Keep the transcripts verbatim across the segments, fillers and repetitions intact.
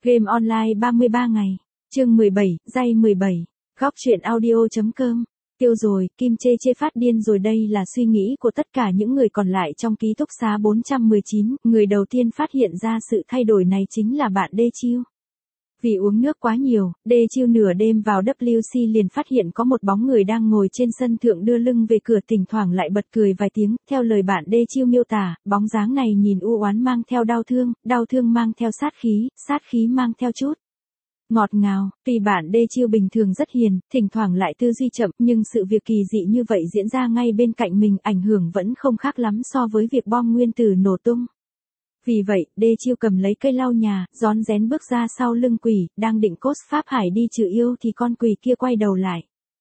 Game online ba mươi ba ngày. Chương mười bảy, Giây mười bảy. Góc truyện audio.com. Tiêu rồi, Kim Chê Chê phát điên rồi, đây là suy nghĩ của tất cả những người còn lại trong ký túc xá bốn trăm mười chín, người đầu tiên phát hiện ra sự thay đổi này chính là bạn Đê Chiêu. Vì uống nước quá nhiều, Đê Chiêu nửa đêm vào W C liền phát hiện có một bóng người đang ngồi trên sân thượng đưa lưng về cửa, thỉnh thoảng lại bật cười vài tiếng. Theo lời bạn Đê Chiêu miêu tả, bóng dáng này nhìn u oán mang theo đau thương, đau thương mang theo sát khí, sát khí mang theo chút ngọt ngào. Tuy bạn Đê Chiêu bình thường rất hiền, thỉnh thoảng lại tư duy chậm, nhưng sự việc kỳ dị như vậy diễn ra ngay bên cạnh mình, ảnh hưởng vẫn không khác lắm so với việc bom nguyên tử nổ tung. Vì vậy, Đê Chiêu cầm lấy cây lau nhà, rón rén bước ra sau lưng quỷ, đang định cốt pháp hải đi trừ yêu thì con quỷ kia quay đầu lại.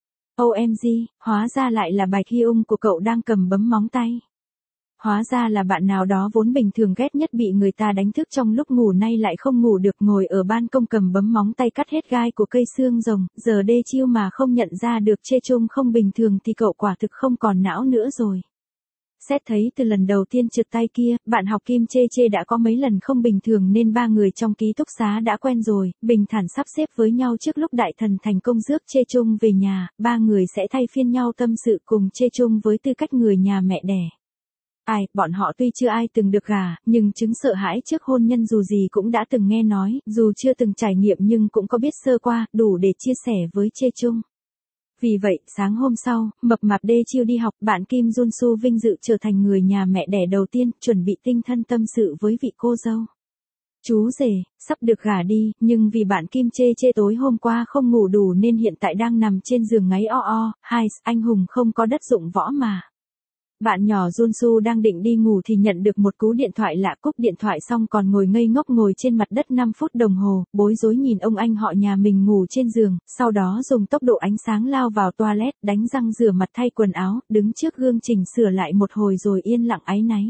O M G, hóa ra lại là Bạch Hy Ung của cậu đang cầm bấm móng tay. Hóa ra là bạn nào đó vốn bình thường ghét nhất bị người ta đánh thức trong lúc ngủ, nay lại không ngủ được, ngồi ở ban công cầm bấm móng tay cắt hết gai của cây xương rồng. Giờ Đê Chiêu mà không nhận ra được Chê Chung không bình thường thì cậu quả thực không còn não nữa rồi. Xét thấy từ lần đầu tiên trượt tay kia, bạn học Kim Chê Chê đã có mấy lần không bình thường nên ba người trong ký túc xá đã quen rồi, bình thản sắp xếp với nhau trước lúc đại thần thành công rước Chê Chung về nhà, ba người sẽ thay phiên nhau tâm sự cùng Chê Chung với tư cách người nhà mẹ đẻ. Ai, bọn họ tuy chưa ai từng được gả, nhưng chứng sợ hãi trước hôn nhân dù gì cũng đã từng nghe nói, dù chưa từng trải nghiệm nhưng cũng có biết sơ qua, đủ để chia sẻ với Chê Chung. Vì vậy, sáng hôm sau, mập mạp Đê Chiêu đi học, bạn Kim Jun Su vinh dự trở thành người nhà mẹ đẻ đầu tiên, chuẩn bị tinh thân tâm sự với vị cô dâu. Chú rể, sắp được gả đi, nhưng vì bạn Kim Chê Chê tối hôm qua không ngủ đủ nên hiện tại đang nằm trên giường ngáy o o, hai, anh hùng không có đất dụng võ mà. Bạn nhỏ Jun Su đang định đi ngủ thì nhận được một cú điện thoại lạ, cúp điện thoại xong còn ngồi ngây ngốc ngồi trên mặt đất năm phút đồng hồ, bối rối nhìn ông anh họ nhà mình ngủ trên giường, sau đó dùng tốc độ ánh sáng lao vào toilet, đánh răng rửa mặt thay quần áo, đứng trước gương chỉnh sửa lại một hồi rồi yên lặng áy náy.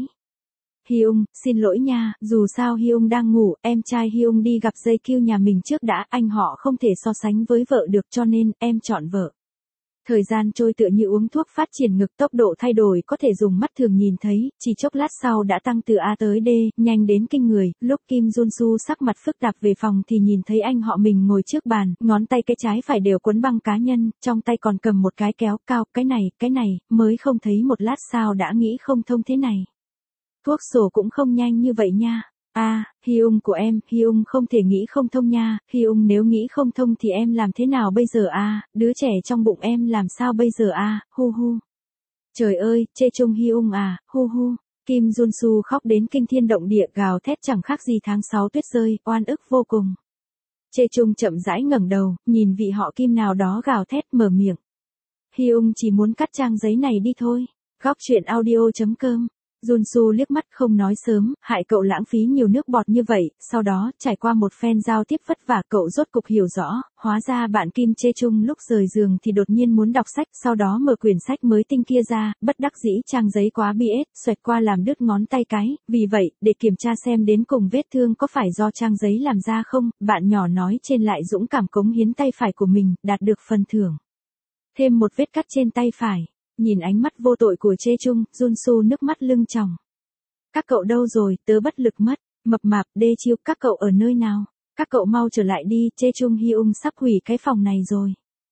Hyung, xin lỗi nha, dù sao Hyung đang ngủ, em trai Hyung đi gặp Dây Kyu nhà mình trước đã, anh họ không thể so sánh với vợ được cho nên em chọn vợ. Thời gian trôi tựa như uống thuốc phát triển ngực, tốc độ thay đổi có thể dùng mắt thường nhìn thấy, chỉ chốc lát sau đã tăng từ A tới D, nhanh đến kinh người. Lúc Kim Jun Su sắc mặt phức tạp về phòng thì nhìn thấy anh họ mình ngồi trước bàn, ngón tay cái trái phải đều quấn băng cá nhân, trong tay còn cầm một cái kéo cao, cái này, cái này, mới không thấy một lát sao đã nghĩ không thông thế này. Thuốc sổ cũng không nhanh như vậy nha. A, à, Hyung của em, Hyung không thể nghĩ không thông nha, Hyung nếu nghĩ không thông thì em làm thế nào bây giờ a, à? Đứa trẻ trong bụng em làm sao bây giờ a, à? Hu hu. Trời ơi, Chê Chung Hyung à, hu hu. Kim Jun Su khóc đến kinh thiên động địa, gào thét chẳng khác gì tháng sáu tuyết rơi, oan ức vô cùng. Chê Chung chậm rãi ngẩng đầu, nhìn vị họ Kim nào đó gào thét, mở miệng. Hyung chỉ muốn cắt trang giấy này đi thôi. Góc truyện audio.com. Jun Su liếc mắt không nói sớm, hại cậu lãng phí nhiều nước bọt như vậy, sau đó, trải qua một phen giao tiếp vất vả, cậu rốt cục hiểu rõ, hóa ra bạn Kim Chê Chung lúc rời giường thì đột nhiên muốn đọc sách, sau đó mở quyển sách mới tinh kia ra, bất đắc dĩ trang giấy quá bi ết, xoẹt qua làm đứt ngón tay cái, vì vậy, để kiểm tra xem đến cùng vết thương có phải do trang giấy làm ra không, bạn nhỏ nói trên lại dũng cảm cống hiến tay phải của mình, đạt được phần thưởng. Thêm một vết cắt trên tay phải. Nhìn ánh mắt vô tội của Chê Chung, Jun Su nước mắt lưng tròng. Các cậu đâu rồi, tớ bất lực mất. Mập mạp, Đê Chiêu, các cậu ở nơi nào? Các cậu mau trở lại đi, Chê Chung Hyung sắp hủy cái phòng này rồi.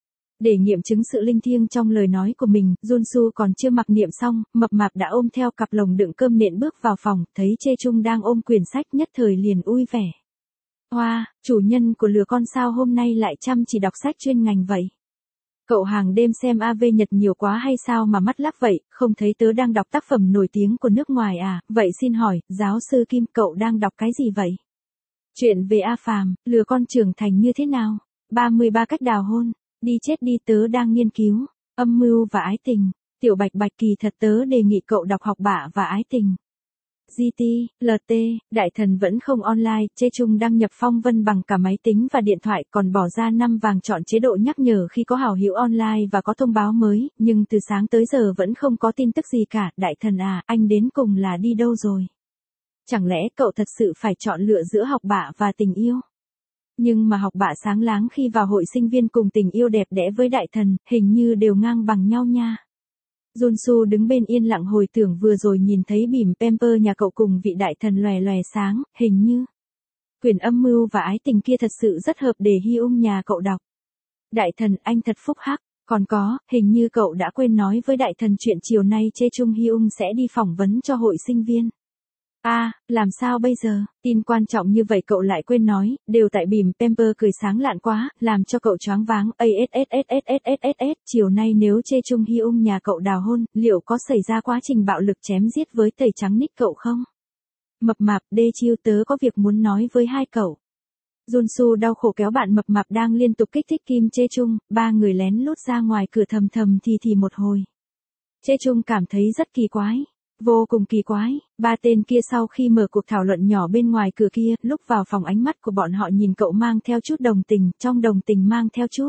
Để nghiệm chứng sự linh thiêng trong lời nói của mình, Jun Su còn chưa mặc niệm xong, mập mạp đã ôm theo cặp lồng đựng cơm nện bước vào phòng, thấy Chê Chung đang ôm quyển sách nhất thời liền vui vẻ. Hoa, wow, chủ nhân của lừa con sao hôm nay lại chăm chỉ đọc sách chuyên ngành vậy? Cậu hàng đêm xem a vê Nhật nhiều quá hay sao mà mắt lác vậy, không thấy tớ đang đọc tác phẩm nổi tiếng của nước ngoài à, vậy xin hỏi, giáo sư Kim, cậu đang đọc cái gì vậy? Chuyện về A Phàm, lừa con trưởng thành như thế nào? ba mươi ba cách đào hôn, đi chết đi, tớ đang nghiên cứu, âm mưu và ái tình, tiểu bạch bạch, kỳ thật tớ đề nghị cậu đọc học bạ và ái tình. giê tê, lờ tê, đại thần vẫn không online, Chê Chung đăng nhập phong vân bằng cả máy tính và điện thoại, còn bỏ ra năm vàng chọn chế độ nhắc nhở khi có hảo hữu online và có thông báo mới, nhưng từ sáng tới giờ vẫn không có tin tức gì cả. Đại thần à, anh đến cùng là đi đâu rồi? Chẳng lẽ cậu thật sự phải chọn lựa giữa học bạ và tình yêu? Nhưng mà học bạ sáng láng khi vào hội sinh viên cùng tình yêu đẹp đẽ với đại thần, hình như đều ngang bằng nhau nha. Jun Su đứng bên yên lặng hồi tưởng vừa rồi nhìn thấy bỉm pamper nhà cậu cùng vị đại thần lòe lòe sáng, hình như Quyền âm mưu và ái tình kia thật sự rất hợp để Hy Ung nhà cậu đọc. Đại thần, anh thật phúc hắc. Còn có, hình như cậu đã quên nói với đại thần chuyện chiều nay Chê Chung Hy Ung sẽ đi phỏng vấn cho hội sinh viên. À, làm sao bây giờ, tin quan trọng như vậy cậu lại quên nói, đều tại bìm Pemper cười sáng lạn quá, làm cho cậu choáng váng. Assssssss, chiều nay nếu Chê Chung Hy Ung nhà cậu đào hôn, liệu có xảy ra quá trình bạo lực chém giết với tẩy trắng nick cậu không? Mập mạp, đê chiêu tớ có việc muốn nói với hai cậu. Junsu đau khổ kéo bạn mập mạp đang liên tục kích thích Kim Chê Chung, ba người lén lút ra ngoài cửa thầm thầm thì thì một hồi. Chê Chung cảm thấy rất kỳ quái. Vô cùng kỳ quái, ba tên kia sau khi mở cuộc thảo luận nhỏ bên ngoài cửa kia, lúc vào phòng ánh mắt của bọn họ nhìn cậu mang theo chút đồng tình, trong đồng tình mang theo chút.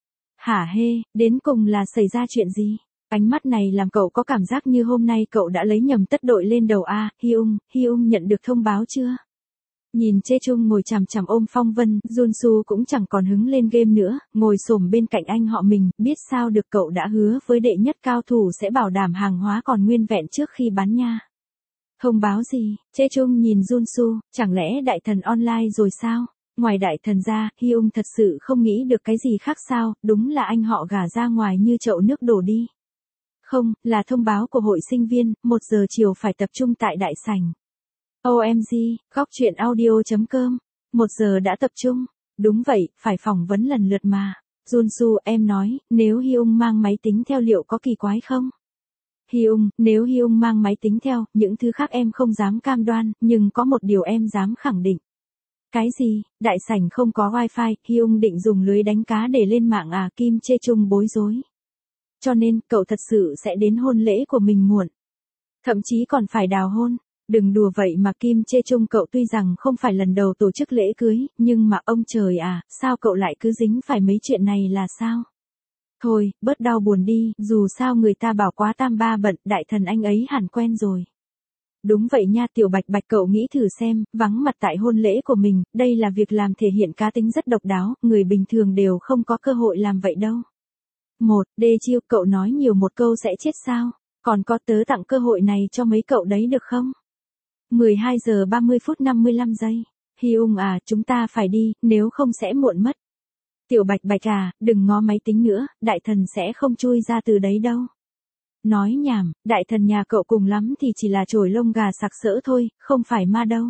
Hả hê, đến cùng là xảy ra chuyện gì? Ánh mắt này làm cậu có cảm giác như hôm nay cậu đã lấy nhầm tất đội lên đầu a. Hy Ung, Hy Ung nhận được thông báo chưa? Nhìn Chê Chung ngồi chằm chằm ôm phong vân, Junsu cũng chẳng còn hứng lên game nữa, ngồi xổm bên cạnh anh họ mình, biết sao được cậu đã hứa với đệ nhất cao thủ sẽ bảo đảm hàng hóa còn nguyên vẹn trước khi bán nha. Thông báo gì? Chê Chung nhìn Junsu, chẳng lẽ đại thần online rồi sao? Ngoài đại thần ra, Hy Ung thật sự không nghĩ được cái gì khác sao, đúng là anh họ gả ra ngoài như chậu nước đổ đi. Không, là thông báo của hội sinh viên, một giờ chiều phải tập trung tại đại sảnh. ô em giê, góc chuyện audio chấm com, một giờ đã tập trung. Đúng vậy, phải phỏng vấn lần lượt mà. Junsu, em nói, nếu Hy Ung mang máy tính theo liệu có kỳ quái không? Hy Ung, nếu Hy Ung mang máy tính theo, những thứ khác em không dám cam đoan, nhưng có một điều em dám khẳng định. Cái gì? Đại sảnh không có wifi, Hy Ung định dùng lưới đánh cá để lên mạng à? Kim Chê Chung bối rối. Cho nên, cậu thật sự sẽ đến hôn lễ của mình muộn. Thậm chí còn phải đào hôn. Đừng đùa vậy mà Kim Chê Chung, cậu tuy rằng không phải lần đầu tổ chức lễ cưới, nhưng mà ông trời à, sao cậu lại cứ dính phải mấy chuyện này là sao? Thôi, bớt đau buồn đi, dù sao người ta bảo quá tam ba bận, đại thần anh ấy hẳn quen rồi. Đúng vậy nha Tiểu Bạch Bạch, cậu nghĩ thử xem, vắng mặt tại hôn lễ của mình, đây là việc làm thể hiện cá tính rất độc đáo, người bình thường đều không có cơ hội làm vậy đâu. Một, đê chiêu, cậu nói nhiều một câu sẽ chết sao? Còn có tớ tặng cơ hội này cho mấy cậu đấy được không? mười hai giờ ba mươi phút năm mươi lăm giây. Hy Ung à, chúng ta phải đi, nếu không sẽ muộn mất. Tiểu Bạch Bạch à, đừng ngó máy tính nữa, đại thần sẽ không chui ra từ đấy đâu. Nói nhảm, đại thần nhà cậu cùng lắm thì chỉ là chổi lông gà sặc sỡ thôi, không phải ma đâu.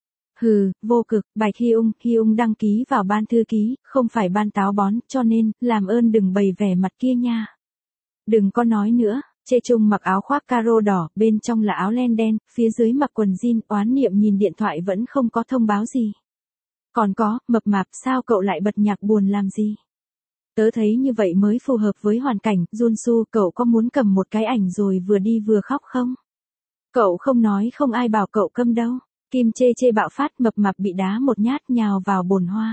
Hừ, vô cực, Bạch Hy Ung, Hy Ung đăng ký vào ban thư ký, không phải ban táo bón, cho nên, làm ơn đừng bày vẻ mặt kia nha. Đừng có nói nữa. Chê Chung mặc áo khoác caro đỏ, bên trong là áo len đen, phía dưới mặc quần jean, oán niệm nhìn điện thoại vẫn không có thông báo gì. Còn có, mập mạp, sao cậu lại bật nhạc buồn làm gì? Tớ thấy như vậy mới phù hợp với hoàn cảnh. Junsu, cậu có muốn cầm một cái ảnh rồi vừa đi vừa khóc không? Cậu không nói không ai bảo cậu câm đâu. Kim Chê Chê bạo phát, mập mạp bị đá một nhát nhào vào bồn hoa.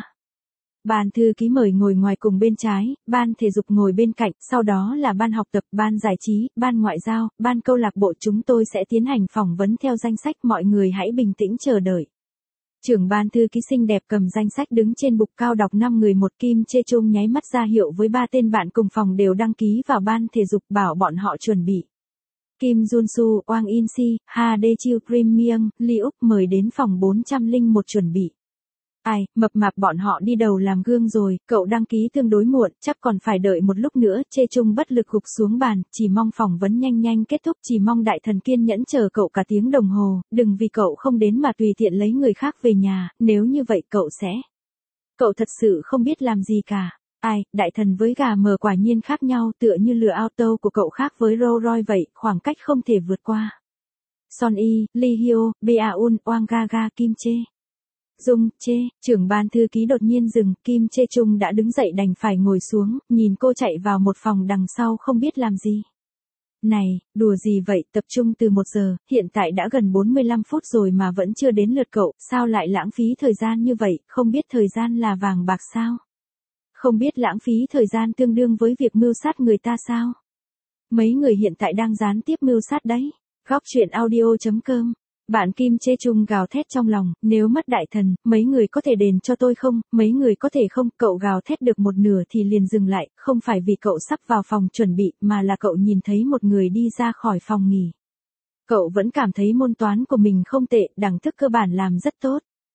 Ban thư ký mời ngồi ngoài cùng bên trái, ban thể dục ngồi bên cạnh, sau đó là ban học tập, ban giải trí, ban ngoại giao, ban câu lạc bộ. Chúng tôi sẽ tiến hành phỏng vấn theo danh sách, mọi người hãy bình tĩnh chờ đợi. Trưởng ban thư ký xinh đẹp cầm danh sách đứng trên bục cao đọc năm người một. Kim Chê Chung nháy mắt ra hiệu với ba tên bạn cùng phòng đều đăng ký vào ban thể dục, bảo bọn họ chuẩn bị. Kim Junsu, Wang In-si, Ha Dae Chiêu Premium, Lee Úc mời đến phòng bốn trăm lẻ một chuẩn bị. Ai, mập mạp bọn họ đi đầu làm gương rồi, cậu đăng ký tương đối muộn, chắc còn phải đợi một lúc nữa. Chê Chung bất lực gục xuống bàn, chỉ mong phỏng vấn nhanh nhanh kết thúc, chỉ mong đại thần kiên nhẫn chờ cậu cả tiếng đồng hồ, đừng vì cậu không đến mà tùy tiện lấy người khác về nhà, nếu như vậy cậu sẽ... Cậu thật sự không biết làm gì cả. Ai, đại thần với gà mờ quả nhiên khác nhau, tựa như lửa auto của cậu khác với Rolls Royce vậy, khoảng cách không thể vượt qua. Son Y, Lee Hyo, Baeun, Wang Gaga, Kim Chê. Dung, Chê, trưởng ban thư ký đột nhiên dừng, Kim Chê Chung đã đứng dậy đành phải ngồi xuống, nhìn cô chạy vào một phòng đằng sau không biết làm gì. Này, đùa gì vậy, tập trung từ một giờ, hiện tại đã gần bốn mươi lăm phút rồi mà vẫn chưa đến lượt cậu, sao lại lãng phí thời gian như vậy, không biết thời gian là vàng bạc sao? Không biết lãng phí thời gian tương đương với việc mưu sát người ta sao? Mấy người hiện tại đang gián tiếp mưu sát đấy. Góc chuyện audio chấm com. Bạn Kim Chê Chung gào thét trong lòng, nếu mất đại thần, mấy người có thể đền cho tôi không, mấy người có thể không, cậu gào thét được một nửa thì liền dừng lại, không phải vì cậu sắp vào phòng chuẩn bị, mà là cậu nhìn thấy một người đi ra khỏi phòng nghỉ. Cậu vẫn cảm thấy môn toán của mình không tệ, đẳng thức cơ bản làm rất tốt.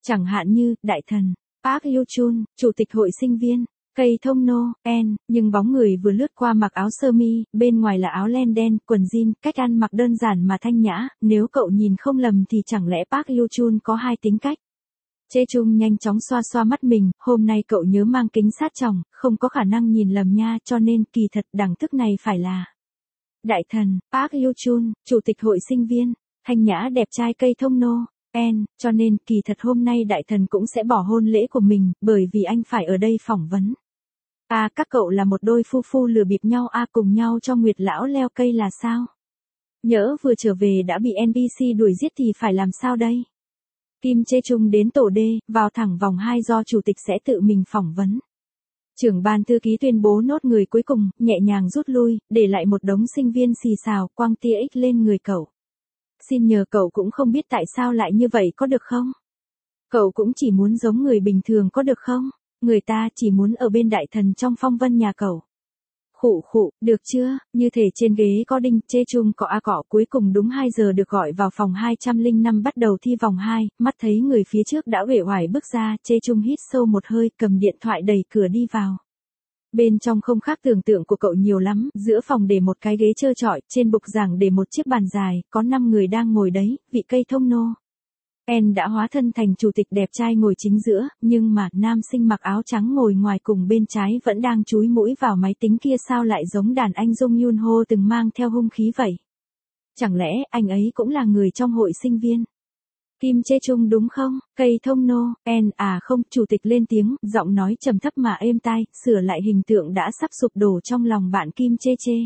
Chẳng hạn như, đại thần, Park Hyo-chun, chủ tịch hội sinh viên, Cây Thông No, En, nhưng bóng người vừa lướt qua mặc áo sơ mi, bên ngoài là áo len đen, quần jean, cách ăn mặc đơn giản mà thanh nhã, nếu cậu nhìn không lầm thì chẳng lẽ Park Hyo-chun có hai tính cách. Chê Chung nhanh chóng xoa xoa mắt mình, hôm nay cậu nhớ mang kính sát tròng, không có khả năng nhìn lầm nha, cho nên kỳ thật đẳng thức này phải là đại thần, Park Hyo-chun, chủ tịch hội sinh viên, thanh nhã đẹp trai Cây Thông No, En, cho nên kỳ thật hôm nay đại thần cũng sẽ bỏ hôn lễ của mình, bởi vì anh phải ở đây phỏng vấn. À các cậu là một đôi phu phu lừa bịp nhau à cùng nhau cho Nguyệt lão leo cây là sao? Nhỡ vừa trở về đã bị en bê xê đuổi giết thì phải làm sao đây? Kim Chê Chung đến tổ D, vào thẳng vòng hai do chủ tịch sẽ tự mình phỏng vấn. Trưởng ban thư ký tuyên bố nốt người cuối cùng, nhẹ nhàng rút lui, để lại một đống sinh viên xì xào, quăng tia ích lên người cậu. Xin nhờ cậu cũng không biết tại sao lại như vậy có được không? Cậu cũng chỉ muốn giống người bình thường có được không? Người ta chỉ muốn ở bên đại thần trong phong vân nhà cậu. Khụ khụ, được chưa, như thể trên ghế có đinh, Chê Chung cọ a cọ cuối cùng đúng hai giờ được gọi vào phòng hai trăm lẻ năm bắt đầu thi vòng hai, mắt thấy người phía trước đã uể oải bước ra, Chê Chung hít sâu một hơi, cầm điện thoại đẩy cửa đi vào. Bên trong không khác tưởng tượng của cậu nhiều lắm, giữa phòng để một cái ghế trơ trọi, trên bục giảng để một chiếc bàn dài, có năm người đang ngồi đấy, vị Cây Thông No. En đã hóa thân thành chủ tịch đẹp trai ngồi chính giữa, nhưng mà nam sinh mặc áo trắng ngồi ngoài cùng bên trái vẫn đang chúi mũi vào máy tính kia sao lại giống đàn anh Jung Yun Ho từng mang theo hung khí vậy? Chẳng lẽ anh ấy cũng là người trong hội sinh viên? Kim Chê Chung đúng không? Cây Thông No, En à không, chủ tịch lên tiếng, giọng nói trầm thấp mà êm tai, sửa lại hình tượng đã sắp sụp đổ trong lòng bạn Kim Chê Chê.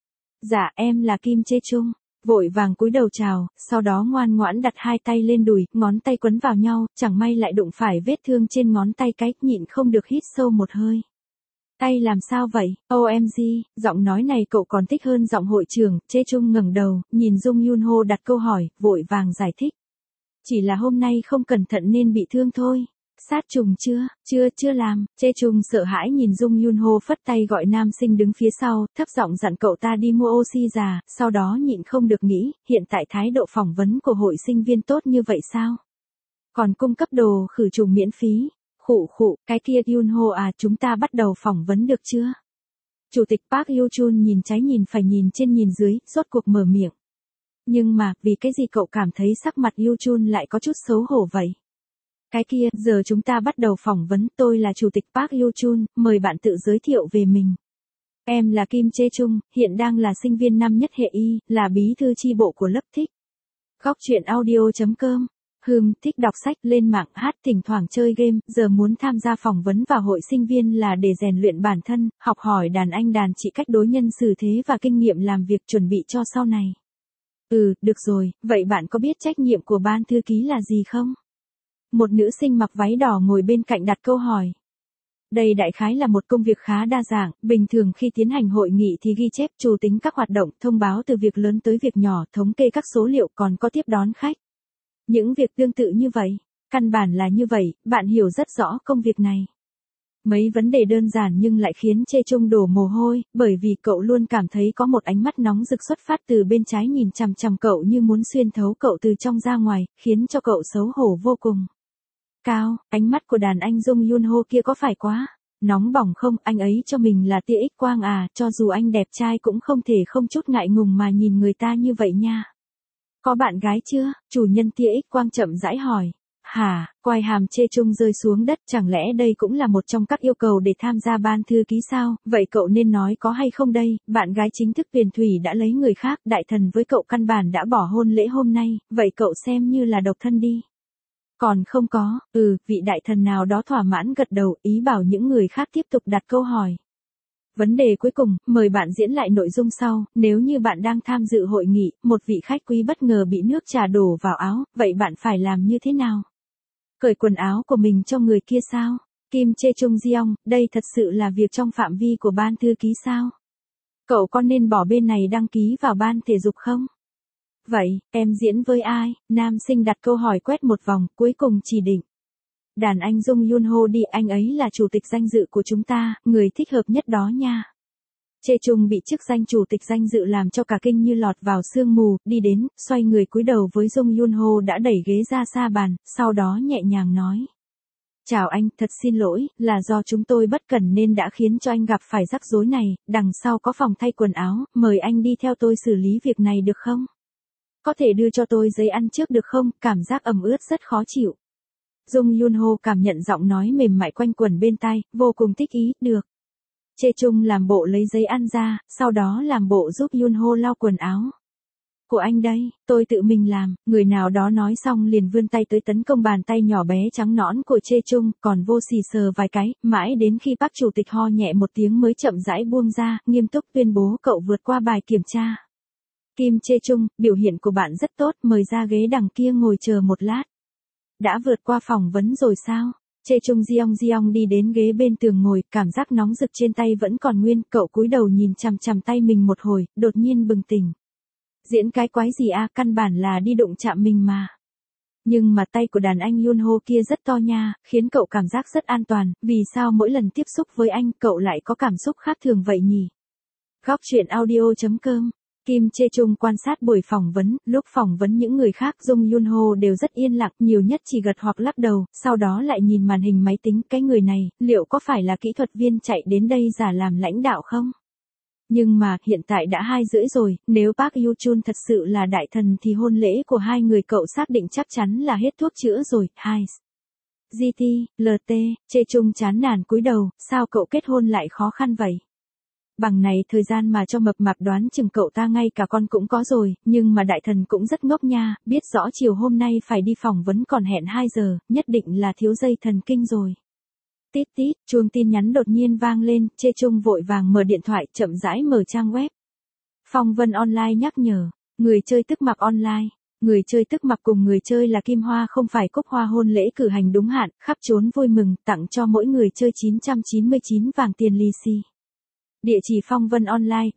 Dạ em là Kim Chê Chung. Vội vàng cúi đầu chào, sau đó ngoan ngoãn đặt hai tay lên đùi, ngón tay quấn vào nhau, chẳng may lại đụng phải vết thương trên ngón tay cái, nhịn không được hít sâu một hơi. Tay làm sao vậy? ô em giê, giọng nói này cậu còn thích hơn giọng hội trưởng, Chê Chung ngẩng đầu, nhìn Jung Yun Ho đặt câu hỏi, vội vàng giải thích. Chỉ là hôm nay không cẩn thận nên bị thương thôi. Sát trùng chưa, chưa, chưa làm, Chê Chung sợ hãi nhìn Jung Yun Ho phất tay gọi nam sinh đứng phía sau, thấp giọng dặn cậu ta đi mua oxy già, sau đó nhịn không được nghĩ, hiện tại thái độ phỏng vấn của hội sinh viên tốt như vậy sao? Còn cung cấp đồ khử trùng miễn phí, khụ khụ, cái kia Yun Ho à chúng ta bắt đầu phỏng vấn được chưa? Chủ tịch Park Hyo-chun nhìn trái nhìn phải nhìn trên nhìn dưới, rốt cuộc mở miệng. Nhưng mà, vì cái gì cậu cảm thấy sắc mặt Hyo-chun lại có chút xấu hổ vậy? Cái kia, giờ chúng ta bắt đầu phỏng vấn, tôi là chủ tịch Park Hyo-chun, mời bạn tự giới thiệu về mình. Em là Kim Chê Chung, hiện đang là sinh viên năm nhất hệ Y, là bí thư chi bộ của lớp thích. Góc truyện audio chấm com. Hừm, thích đọc sách, lên mạng, hát, thỉnh thoảng chơi game, giờ muốn tham gia phỏng vấn vào hội sinh viên là để rèn luyện bản thân, học hỏi đàn anh đàn chị cách đối nhân xử thế và kinh nghiệm làm việc chuẩn bị cho sau này. Ừ, được rồi, vậy bạn có biết trách nhiệm của ban thư ký là gì không? Một nữ sinh mặc váy đỏ ngồi bên cạnh đặt câu hỏi. Đây đại khái là một công việc khá đa dạng, bình thường khi tiến hành hội nghị thì ghi chép, chủ tính các hoạt động, thông báo từ việc lớn tới việc nhỏ, thống kê các số liệu còn có tiếp đón khách. Những việc tương tự như vậy, căn bản là như vậy, bạn hiểu rất rõ công việc này. Mấy vấn đề đơn giản nhưng lại khiến Chê Chung đổ mồ hôi, bởi vì cậu luôn cảm thấy có một ánh mắt nóng rực xuất phát từ bên trái nhìn chằm chằm cậu như muốn xuyên thấu cậu từ trong ra ngoài, khiến cho cậu xấu hổ vô cùng. Cao, ánh mắt của đàn anh Jung Yun Ho kia có phải quá nóng bỏng không? Anh ấy cho mình là tia X quang à, cho dù anh đẹp trai cũng không thể không chút ngại ngùng mà nhìn người ta như vậy nha. Có bạn gái chưa? Chủ nhân tia X quang chậm rãi hỏi. Hả, quai hàm Chê Chung rơi xuống đất, chẳng lẽ đây cũng là một trong các yêu cầu để tham gia ban thư ký sao? Vậy cậu nên nói có hay không đây? Bạn gái chính thức Tuyền Thủy đã lấy người khác, đại thần với cậu căn bản đã bỏ hôn lễ hôm nay, vậy cậu xem như là độc thân đi. Còn không có, ừ, vị đại thần nào đó thỏa mãn gật đầu, ý bảo những người khác tiếp tục đặt câu hỏi. Vấn đề cuối cùng, mời bạn diễn lại nội dung sau, nếu như bạn đang tham dự hội nghị, một vị khách quý bất ngờ bị nước trà đổ vào áo, vậy bạn phải làm như thế nào? Cởi quần áo của mình cho người kia sao? Kim Chê Chung Jeong, đây thật sự là việc trong phạm vi của ban thư ký sao? Cậu có nên bỏ bên này đăng ký vào ban thể dục không? Vậy, em diễn với ai? Nam sinh đặt câu hỏi quét một vòng, cuối cùng chỉ định. Đàn anh Jung Yun Ho đi, anh ấy là chủ tịch danh dự của chúng ta, người thích hợp nhất đó nha. Chê Chung bị chức danh chủ tịch danh dự làm cho cả kinh như lọt vào sương mù, đi đến, xoay người cúi đầu với Jung Yun Ho đã đẩy ghế ra xa bàn, sau đó nhẹ nhàng nói. Chào anh, thật xin lỗi, là do chúng tôi bất cẩn nên đã khiến cho anh gặp phải rắc rối này, đằng sau có phòng thay quần áo, mời anh đi theo tôi xử lý việc này được không? Có thể đưa cho tôi giấy ăn trước được không, cảm giác ẩm ướt rất khó chịu. Jung Yun Ho cảm nhận giọng nói mềm mại quanh quẩn bên tai, vô cùng thích ý, được. Chê Chung làm bộ lấy giấy ăn ra, sau đó làm bộ giúp Yun Ho lau quần áo. Của anh đây, tôi tự mình làm, người nào đó nói xong liền vươn tay tới tấn công bàn tay nhỏ bé trắng nõn của Chê Chung, còn vô sỉ sờ vài cái, mãi đến khi bác chủ tịch ho nhẹ một tiếng mới chậm rãi buông ra, nghiêm túc tuyên bố cậu vượt qua bài kiểm tra. Kim Chê Chung, biểu hiện của bạn rất tốt, mời ra ghế đằng kia ngồi chờ một lát. Đã vượt qua phỏng vấn rồi sao? Chê Chung Jeong Jeong đi đến ghế bên tường ngồi, cảm giác nóng rực trên tay vẫn còn nguyên, cậu cúi đầu nhìn chằm chằm tay mình một hồi, đột nhiên bừng tỉnh. Diễn cái quái gì à, căn bản là đi đụng chạm mình mà. Nhưng mà tay của đàn anh Yun Ho kia rất to nha, khiến cậu cảm giác rất an toàn, vì sao mỗi lần tiếp xúc với anh cậu lại có cảm xúc khác thường vậy nhỉ? Góc truyện audio chấm com. Kim Chê Chung quan sát buổi phỏng vấn, lúc phỏng vấn những người khác Jung Yun Ho đều rất yên lặng, nhiều nhất chỉ gật hoặc lắc đầu, sau đó lại nhìn màn hình máy tính, cái người này, liệu có phải là kỹ thuật viên chạy đến đây giả làm lãnh đạo không? Nhưng mà, hiện tại đã hai rưỡi rồi, nếu Park Yu Chun thật sự là đại thần thì hôn lễ của hai người cậu xác định chắc chắn là hết thuốc chữa rồi, hai. giê tê, lờ tê, Chê Chung chán nản cúi đầu, sao cậu kết hôn lại khó khăn vậy? Bằng này thời gian mà cho mập mạp đoán chừng cậu ta ngay cả con cũng có rồi, nhưng mà đại thần cũng rất ngốc nha, biết rõ chiều hôm nay phải đi phỏng vấn còn hẹn hai giờ, nhất định là thiếu dây thần kinh rồi. Tít tít, chuông tin nhắn đột nhiên vang lên, Chê Chung vội vàng mở điện thoại, chậm rãi mở trang web. Phong Vân Online nhắc nhở, người chơi tức mặc online. Người chơi tức mặc cùng người chơi là Kim Hoa không phải Cúc Hoa hôn lễ cử hành đúng hạn, khắp trốn vui mừng, tặng cho mỗi người chơi chín trăm chín mươi chín vàng tiền lì xì. Địa chỉ Phong Vân Online,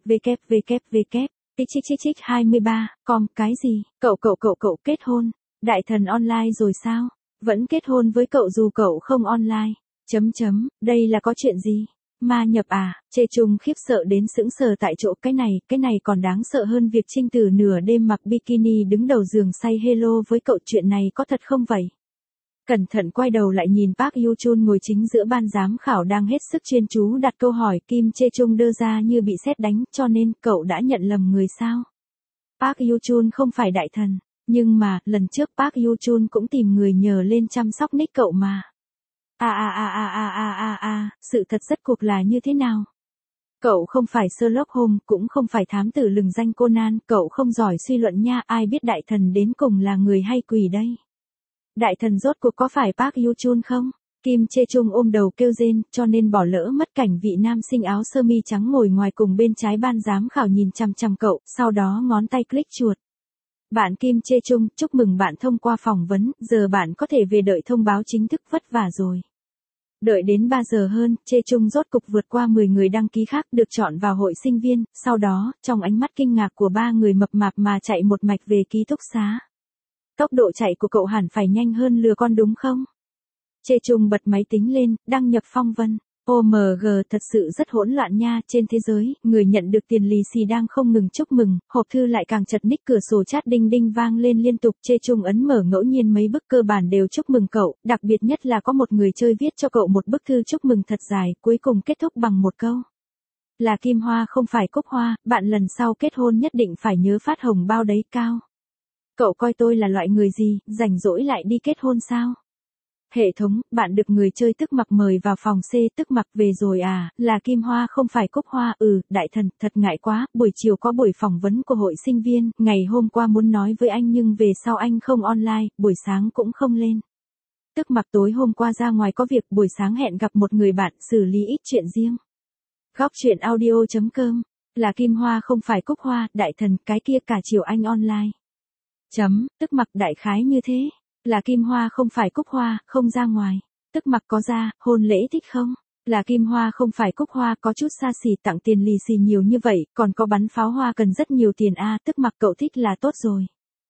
www, chích chích chích chích hai mươi ba, com, cái gì, cậu cậu cậu cậu kết hôn, đại thần online rồi sao, vẫn kết hôn với cậu dù cậu không online, chấm chấm, đây là có chuyện gì, ma nhập à, Chê Chung khiếp sợ đến sững sờ tại chỗ, cái này, cái này còn đáng sợ hơn việc Trinh Tử nửa đêm mặc bikini đứng đầu giường say hello với cậu, chuyện này có thật không vậy? Cẩn thận quay đầu lại nhìn Park Yu Chun ngồi chính giữa ban giám khảo đang hết sức chuyên chú đặt câu hỏi, Kim Chê Chung đơ ra như bị sét đánh, cho nên cậu đã nhận lầm người sao? Park Yu Chun không phải đại thần, nhưng mà, lần trước Park Yu Chun cũng tìm người nhờ lên chăm sóc nick cậu mà. A a a a a a a a, sự thật rốt cuộc là như thế nào? Cậu không phải Sherlock Holmes, cũng không phải thám tử lừng danh Conan, cậu không giỏi suy luận nha, ai biết đại thần đến cùng là người hay quỷ đây? Đại thần rốt cuộc có phải Park Yu Chun không? Kim Chê Chung ôm đầu kêu rên, cho nên bỏ lỡ mất cảnh vị nam sinh áo sơ mi trắng ngồi ngoài cùng bên trái ban giám khảo nhìn chằm chằm cậu, sau đó ngón tay click chuột. Bạn Kim Chê Chung, chúc mừng bạn thông qua phỏng vấn, giờ bạn có thể về đợi thông báo chính thức, vất vả rồi. Đợi đến ba giờ hơn, Chê Chung rốt cục vượt qua mười người đăng ký khác được chọn vào hội sinh viên, sau đó, trong ánh mắt kinh ngạc của ba người mập mạp mà chạy một mạch về ký túc xá. Tốc độ chạy của cậu hẳn phải nhanh hơn lừa con đúng không? Chê Chung bật máy tính lên, đăng nhập Phong Vân. ô em giê thật sự rất hỗn loạn nha, trên thế giới, người nhận được tiền lì xì đang không ngừng chúc mừng, hộp thư lại càng chật ních, cửa sổ chat đinh đinh vang lên liên tục, Chê Chung ấn mở ngẫu nhiên mấy bức cơ bản đều chúc mừng cậu, đặc biệt nhất là có một người chơi viết cho cậu một bức thư chúc mừng thật dài, cuối cùng kết thúc bằng một câu. Là Kim Hoa không phải Cúc Hoa, bạn lần sau kết hôn nhất định phải nhớ phát hồng bao đấy cao. Cậu coi tôi là loại người gì, rảnh rỗi lại đi kết hôn sao? Hệ thống, bạn được người chơi tức mặc mời vào phòng C, tức mặc về rồi à, là Kim Hoa không phải Cúc Hoa, ừ, đại thần, thật ngại quá, buổi chiều có buổi phỏng vấn của hội sinh viên, ngày hôm qua muốn nói với anh nhưng về sau anh không online, buổi sáng cũng không lên. Tức mặc tối hôm qua ra ngoài có việc, buổi sáng hẹn gặp một người bạn, xử lý ít chuyện riêng. Góc truyện audio chấm com, là Kim Hoa không phải Cúc Hoa, đại thần, cái kia cả chiều anh online. Chấm, tức mặc đại khái như thế. Là Kim Hoa không phải Cúc Hoa, không ra ngoài. Tức mặc có ra, hôn lễ thích không? Là Kim Hoa không phải Cúc Hoa, có chút xa xỉ, tặng tiền lì xì nhiều như vậy, còn có bắn pháo hoa cần rất nhiều tiền a, à, tức mặc cậu thích là tốt rồi.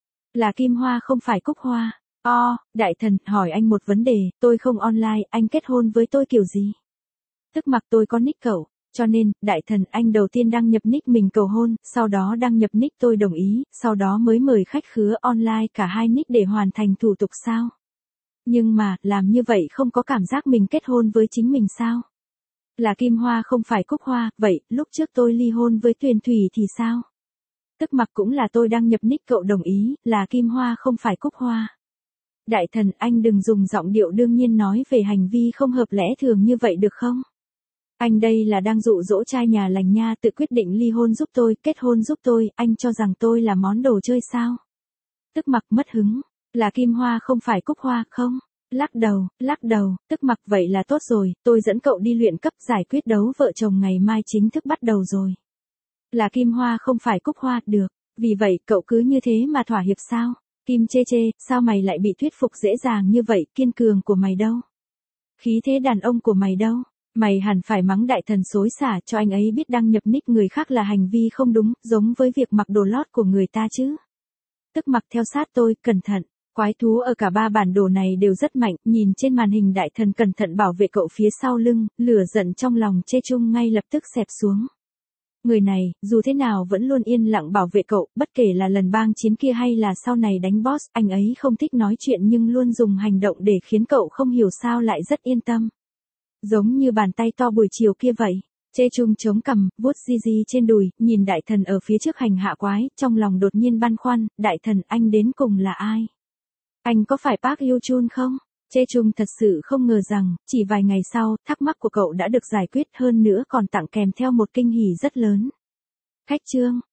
Là Kim Hoa không phải Cúc Hoa. O, đại thần, hỏi anh một vấn đề, tôi không online, anh kết hôn với tôi kiểu gì? Tức mặc tôi có nick cậu. Cho nên, đại thần anh đầu tiên đăng nhập nick mình cầu hôn, sau đó đăng nhập nick tôi đồng ý, sau đó mới mời khách khứa online cả hai nick để hoàn thành thủ tục sao? Nhưng mà, làm như vậy không có cảm giác mình kết hôn với chính mình sao? Là Kim Hoa không phải Cúc Hoa, vậy, lúc trước tôi ly hôn với Tuyền Thủy thì sao? Tức mặc cũng là tôi đăng nhập nick cậu đồng ý, là Kim Hoa không phải Cúc Hoa. Đại thần, anh đừng dùng giọng điệu đương nhiên nói về hành vi không hợp lẽ thường như vậy được không? Anh đây là đang dụ dỗ trai nhà lành nha, tự quyết định ly hôn giúp tôi, kết hôn giúp tôi, anh cho rằng tôi là món đồ chơi sao? Tức mặc mất hứng, là Kim Hoa không phải Cúc Hoa, không? Lắc đầu, lắc đầu, tức mặc vậy là tốt rồi, tôi dẫn cậu đi luyện cấp giải quyết đấu vợ chồng ngày mai chính thức bắt đầu rồi. Là Kim Hoa không phải Cúc Hoa, được, vì vậy cậu cứ như thế mà thỏa hiệp sao? Kim chê chê, sao mày lại bị thuyết phục dễ dàng như vậy, kiên cường của mày đâu? Khí thế đàn ông của mày đâu? Mày hẳn phải mắng đại thần xối xả cho anh ấy biết đăng nhập nick người khác là hành vi không đúng, giống với việc mặc đồ lót của người ta chứ. Tức mặc theo sát tôi, cẩn thận. Quái thú ở cả ba bản đồ này đều rất mạnh, nhìn trên màn hình đại thần cẩn thận bảo vệ cậu phía sau lưng, lửa giận trong lòng chê chung ngay lập tức xẹp xuống. Người này, dù thế nào vẫn luôn yên lặng bảo vệ cậu, bất kể là lần bang chiến kia hay là sau này đánh boss, anh ấy không thích nói chuyện nhưng luôn dùng hành động để khiến cậu không hiểu sao lại rất yên tâm. Giống như bàn tay to buổi chiều kia vậy. Chê chung chống cằm, vuốt di di trên đùi, nhìn đại thần ở phía trước hành hạ quái, trong lòng đột nhiên băn khoăn, đại thần anh đến cùng là ai? Anh có phải Park Hyo Chun không? Chê chung thật sự không ngờ rằng, chỉ vài ngày sau, thắc mắc của cậu đã được giải quyết hơn nữa còn tặng kèm theo một kinh hỉ rất lớn. Khách trương,